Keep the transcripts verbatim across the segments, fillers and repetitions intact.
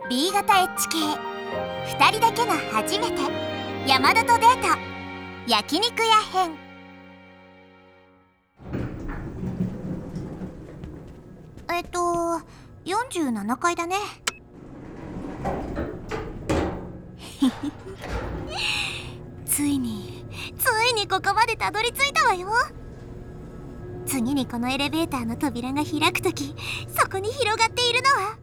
ビー 型エッジ系ふたりだけの初めて山田とデート焼肉屋編。えっとよんじゅうななかいだね。ついについにここまでたどり着いたわよ。次にこのエレベーターの扉が開くとき、そこに広がっているのは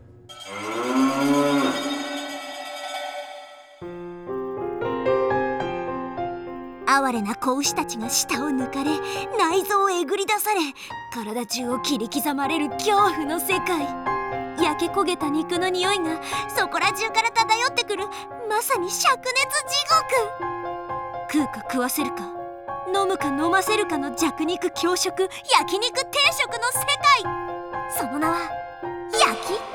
哀れな子牛たちが舌を抜かれ、内臓をえぐり出され、体中を切り刻まれる恐怖の世界。焼け焦げた肉の匂いがそこら中から漂ってくる、まさに灼熱地獄。食うか食わせるか、飲むか飲ませるかの弱肉強食焼肉定食の世界。その名は焼肉屋。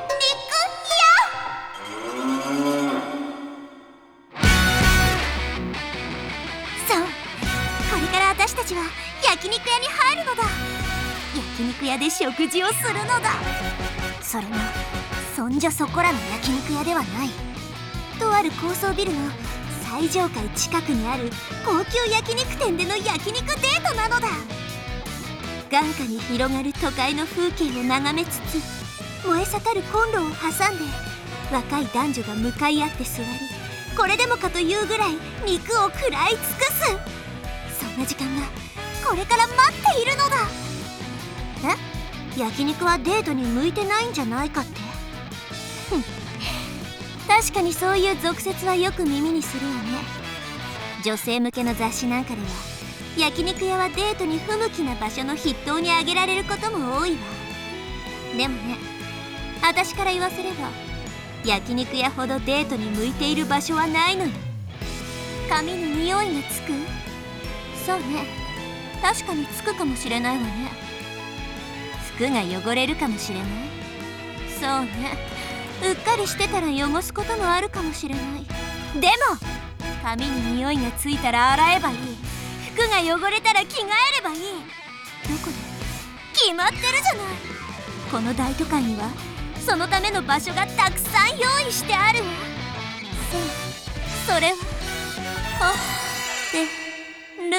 そう、これから私たちは焼肉屋に入るのだ。焼肉屋で食事をするのだ。それもそんじょそこらの焼肉屋ではない、とある高層ビルの最上階近くにある高級焼肉店での焼肉デートなのだ。眼下に広がる都会の風景を眺めつつ、燃え盛るコンロを挟んで若い男女が向かい合って座り、これでもかというぐらい肉を食らい尽くす。そんな時間がこれから待っているのだ。え？焼肉はデートに向いてないんじゃないかって？ふん、確かにそういう俗説はよく耳にするわね。女性向けの雑誌なんかでは焼肉屋はデートに不向きな場所の筆頭に挙げられることも多いわ。でもね、私から言わせれば焼肉屋ほどデートに向いている場所はないのよ。髪に匂いがつく？そうね、確かにつくかもしれないわね。服が汚れるかもしれない。そうね、うっかりしてたら汚すこともあるかもしれない。でも髪に匂いがついたら洗えばいい。服が汚れたら着替えればいい。どこで？決まってるじゃない。この大都会にはそのための場所がたくさん用意してあるわ。そう、それはホテル。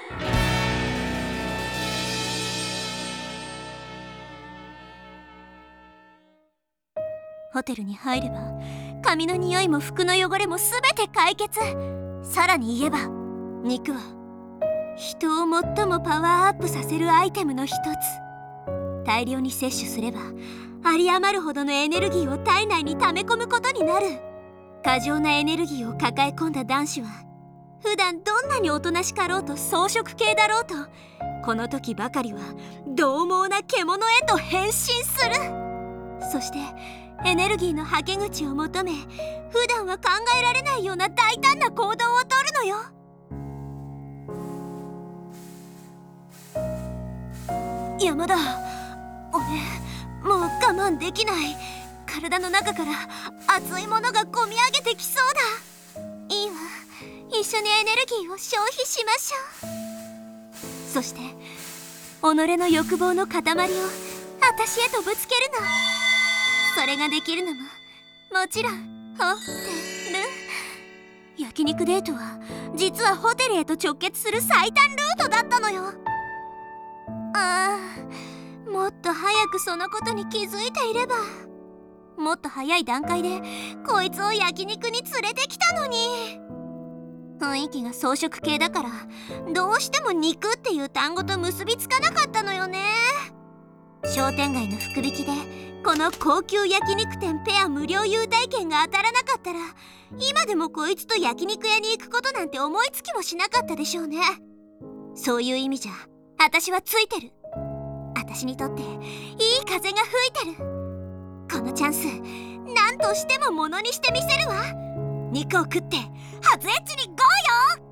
ホテルに入れば髪の匂いも服の汚れも全て解決。さらに言えば肉は人を最もパワーアップさせるアイテムの一つ。大量に摂取すれば有り余るほどのエネルギーを体内に溜め込むことになる。過剰なエネルギーを抱え込んだ男子は普段どんなにおとなしかろうと草食系だろうと、この時ばかりは獰猛な獣へと変身する。そしてエネルギーのはけ口を求め、普段は考えられないような大胆な行動をとるのよ。山田、俺もう我慢できない。体の中から熱いものがこみ上げてきそうだ。いいわ、一緒にエネルギーを消費しましょう。そして己の欲望の塊を私へとぶつけるの。それができるのももちろんホテル。焼肉デートは実はホテルへと直結する最短ルートだったのよ。ああ、もっと早くそのことに気づいていれば。もっと早い段階でこいつを焼肉に連れてきたのに。雰囲気が草食系だからどうしても肉っていう単語と結びつかなかったのよね。商店街の福引きでこの高級焼肉店ペア無料優待券が当たらなかったら、今でもこいつと焼肉屋に行くことなんて思いつきもしなかったでしょうね。そういう意味じゃ私はついてる。私にとっていい風が吹いてる。このチャンス何としてもものにしてみせるわ。肉を食って初エッチにゴーよ。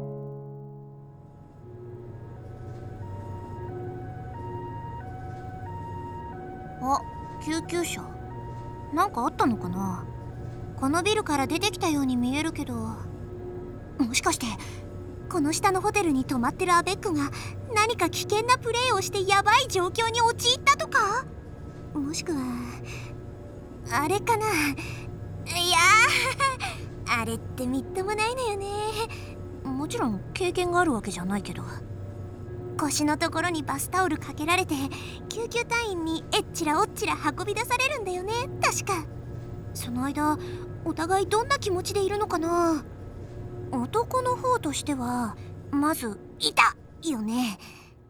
あ、救急車。なんかあったのかな。このビルから出てきたように見えるけど、もしかしてこの下のホテルに泊まってるアベックが何か危険なプレーをしてヤバい状況に陥ったとか。もしくはあれかな、 いやーあれってみっともないのよね。もちろん経験があるわけじゃないけど。腰のところにバスタオルかけられて救急隊員にえっちらおっちら運び出されるんだよね、確か。その間お互いどんな気持ちでいるのかな。男の方としてはまずいたよね。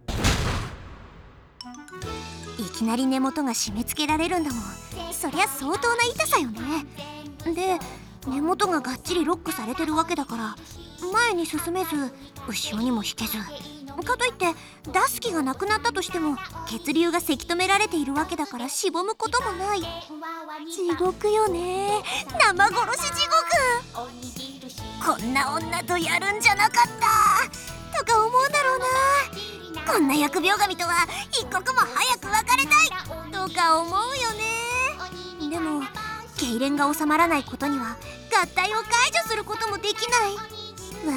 いきなり根元が締め付けられるんだもん。そりゃ相当な痛さよね。で根元ががっちりロックされてるわけだから前に進めず後ろにも引けず、かといって出す気がなくなったとしても血流がせき止められているわけだからしぼむこともない。地獄よね、生殺し地獄。こんな女とやるんじゃなかったとか思うんだろうな。こんな疫病神とは一刻も早く別れたいとか思うよね。でも痙攣が収まらないことには合体を解除することもできない。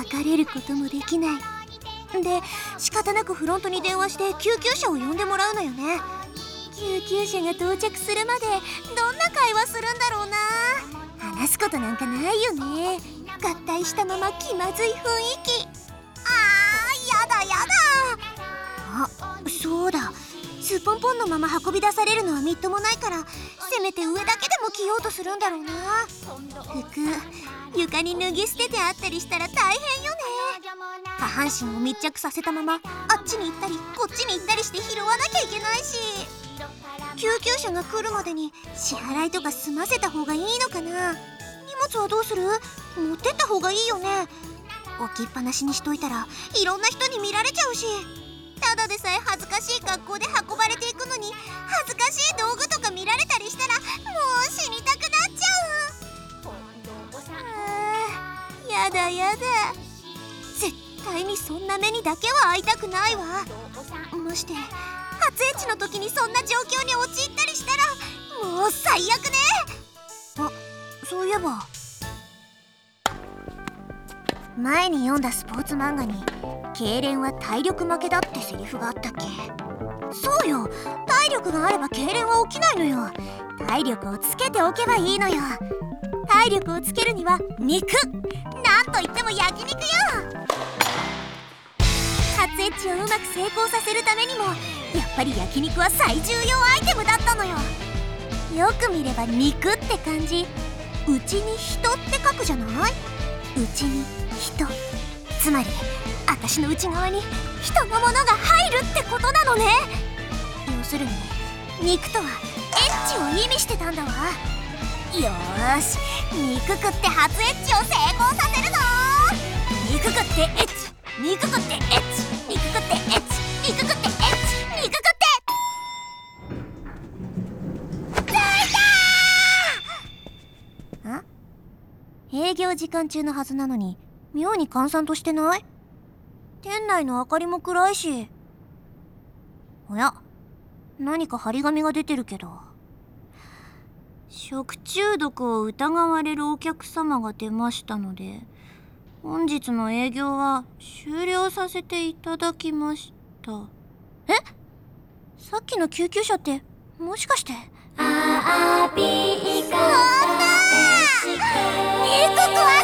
別れることもできない。で仕方なくフロントに電話して救急車を呼んでもらうのよね。救急車が到着するまでどんな会話するんだろうな。話すことなんかないよね。合体したまま気まずい雰囲気。あーやだやだ。あ、そうだ、すっぽんぽんのまま運び出されるのはみっともないから、せめて上だけでも着ようとするんだろうな。服床に脱ぎ捨ててあったりしたら大変よね。下半身を密着させたままあっちに行ったりこっちに行ったりして拾わなきゃいけないし、救急車が来るまでに支払いとか済ませた方がいいのかな。荷物はどうする？持ってった方がいいよね。置きっぱなしにしといたらいろんな人に見られちゃうし、ただでさえ恥ずかしい格好で運ばれていくのに恥ずかしい道具とか見られたりしたらもう死にたくなっちゃう。あーやだやだ。絶対にそんな目にだけは会いたくないわ。まして初エッチの時にそんな状況に陥ったりしたらもう最悪ね。あ、そういえば前に読んだスポーツ漫画に痙攣は体力負けだってセリフがあったっけ。そうよ、体力があれば痙攣は起きないのよ。体力をつけておけばいいのよ。体力をつけるには肉、なんといっても焼肉よ。初エッチをうまく成功させるためにもやっぱり焼肉は最重要アイテムだったのよ。よく見れば肉って漢字、うちに人って書くじゃない。うちに人、つまり私の内側に人のものが入るってことなのね。要するに肉とはエッチを意味してたんだわ。よーし、肉食って初エッチを成功させるぞ。肉食ってエッチ、肉食ってエッチ、肉食ってエッチ、肉食ってエッチ、肉食ってついたー。ん？営業時間中のはずなのに妙に閑散としてない？店内の明かりも暗いし。おや、何か張り紙が出てるけど。食中毒を疑われるお客様が出ましたので本日の営業は終了させていただきました。え？さっきの救急車ってもしかして。あーびーかー肉食わ